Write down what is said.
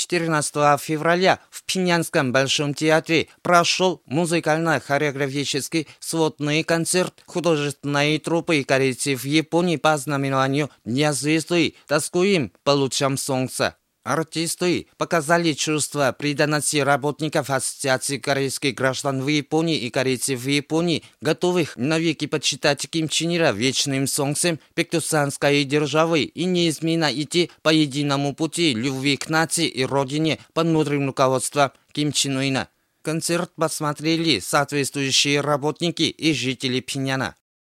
14 февраля в Пинянском Большом театре прошел музыкально-хореографический сводный концерт художественной труппы корейцев в Японии по знаменованию Дня звезды «Тоскуем по лучам солнца». Артисты показали чувство преданности работников Ассоциации корейских граждан в Японии и корейцев в Японии, готовых навеки почитать Ким Чен Ира вечным солнцем Пектусанской державы и неизменно идти по единому пути любви к нации и родине под мудрым руководством Ким Чен Ына. Концерт посмотрели соответствующие работники и жители Пиняна.